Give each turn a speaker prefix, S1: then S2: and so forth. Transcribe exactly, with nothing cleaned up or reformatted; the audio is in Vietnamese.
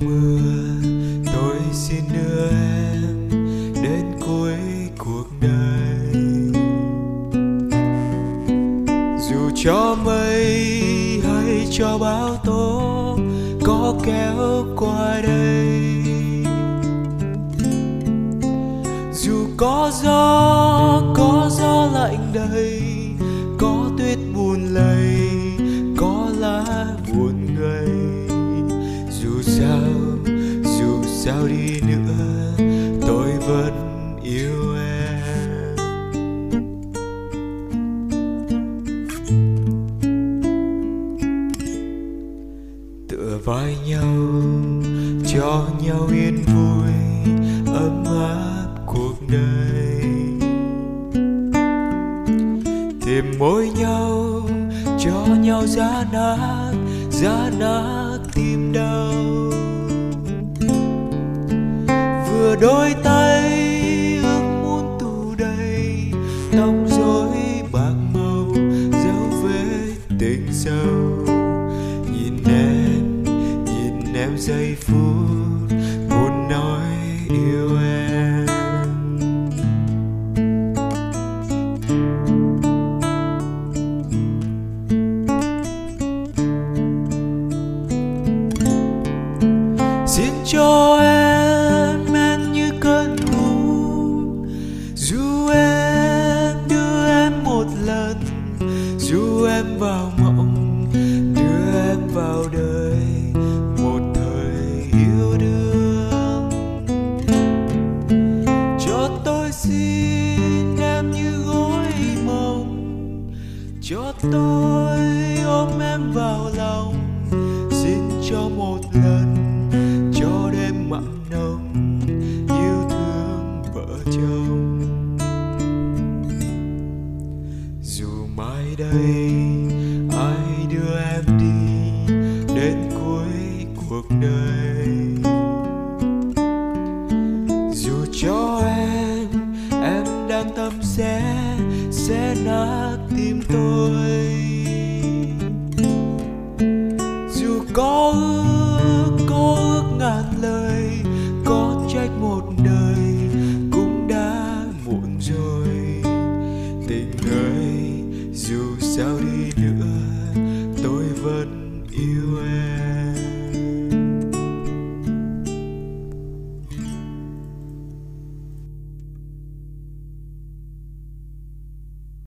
S1: mưa tôi xin đưa em đến cuối cuộc đời. Dù cho mây hay cho bão tố có kéo qua đây, dù có gió có gió lạnh đầy, có tuyết buồn lầy, có lá buồn ngây, dù sao dù sao đi nữa tôi vẫn yêu em. Tựa vai nhau cho nhau yên vui ấm áp cuộc đời, tìm môi nhau cho nhau giá nát giá nát tim đau. Vừa đôi tay ước muốn tù đầy tóc rối bạc màu dấu vết tình sâu. Nhìn em nhìn em giây phút muốn nói yêu em. Xin cho em em như cơn ngủ, dù em đưa em một lần, dù em vào mộng đưa em vào đời một thời yêu đương. Cho tôi xin em như gối mộng, cho tôi ôm em vào lòng. Xin cho một lần cho đêm mặn nồng yêu thương vợ chồng. Dù mai đây ai đưa em đi đến cuối cuộc đời, dù cho em em đang tâm sẽ sẽ nát tim tôi. Dù có ước có ước ngàn lời, có trách một đời cũng đã muộn rồi. Tình ơi dù sao đi nữa tôi vẫn yêu em.